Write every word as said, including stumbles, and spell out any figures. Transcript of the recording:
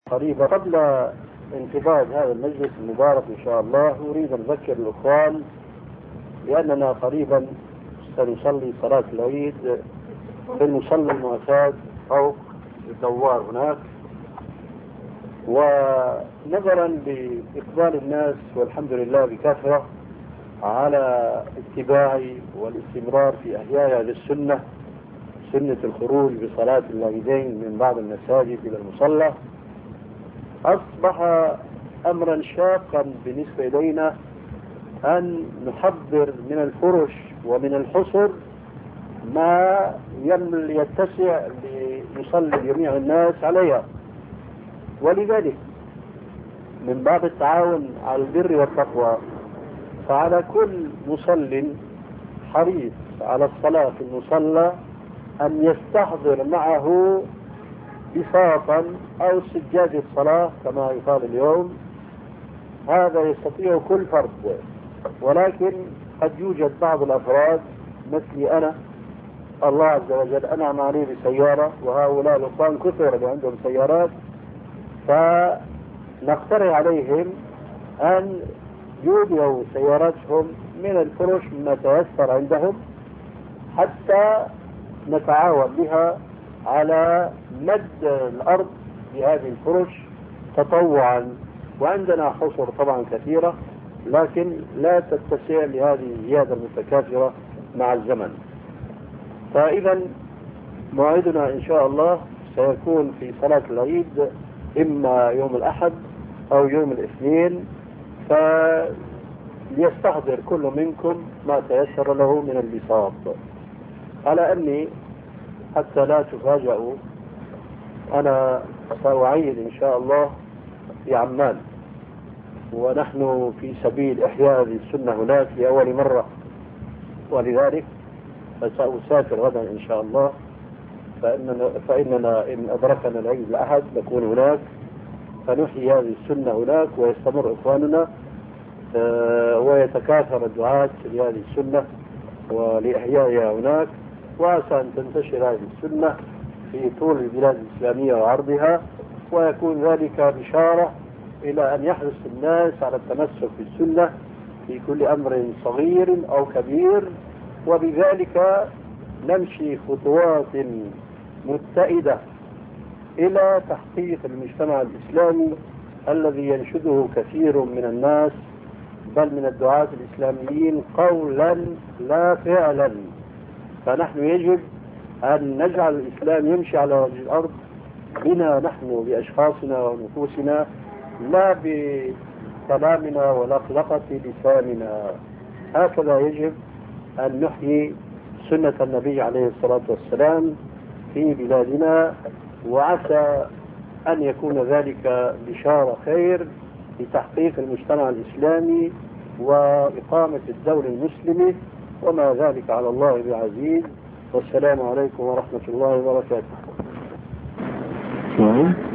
قريبا. قبل انقضاء هذا المجلس المبارك إن شاء الله أريد أن أذكر الأخوان بأننا قريبا سنصلي صلاة العيد في المصلى المعتاد فوق الدوار هناك. ونظرا لإقبال الناس والحمد لله بكثرة على اتباع والاستمرار في إحياء هذه السنة، سنة الخروج بصلاة العيدين من بعض المساجد إلى المصلى، أصبح أمرا شاقا بالنسبة إلينا أن نحضر من الفرش ومن الحصر ما يتسع ليصلي جميع الناس عليها. ولذلك من باب التعاون على البر والتقوى فعلى كل مصل حريص على الصلاة في المصلى أن يستحضر معه بساطا أو سجادة الصلاة كما يقال اليوم. هذا يستطيع كل فرد، ولكن قد يوجد بعض الأفراد مثلي أنا الله عز وجل أنعم عليه بسيارة، وهؤلاء الأخوان كثر اللي عندهم سيارات، فنقترح عليهم أن يودعوا سياراتهم من الفرش ما تيسر عندهم حتى نتعاون بها على مد الأرض بهذه الفرش تطوعا. وعندنا حصر طبعا كثيرة لكن لا تتسع لهذه الزيادة المتكاثرة مع الزمن. فإذا موعدنا إن شاء الله سيكون في صلاة العيد إما يوم الأحد أو يوم الاثنين، فليستحضر كل منكم ما تيسر له من البساط. على أني حتى لا تفاجئوا أنا سأعيد إن شاء الله في عمان، ونحن في سبيل إحياء هذه السنة هناك لأول مرة، ولذلك سأسافر غدا إن شاء الله. فإننا, فإننا إن أدركنا العيد الأحد نكون هناك فنحيي هذه السنة هناك، ويستمر إخواننا آه ويتكاثر الدعاة لهذه السنة ولإحيائها هناك، وعسى أن تنتشر هذه السنة في طول البلاد الإسلامية وعرضها، ويكون ذلك بشارة إلى أن يحرص الناس على التمسك بالسنة في كل أمر صغير أو كبير، وبذلك نمشي خطوات متئدة إلى تحقيق المجتمع الإسلامي الذي ينشده كثير من الناس بل من الدعاة الإسلاميين قولا لا فعلا. فنحن يجب أن نجعل الإسلام يمشي على وجه الأرض بنا نحن بأشخاصنا ونفوسنا، لا بكلامنا ولخلقة لساننا. هكذا يجب أن نحيي سنة النبي عليه الصلاة والسلام في بلادنا، وعسى أن يكون ذلك بشارة خير لتحقيق المجتمع الإسلامي وإقامة الدولة المسلمة، وما ذلك على الله بعزيز. والسلام عليكم ورحمة الله وبركاته.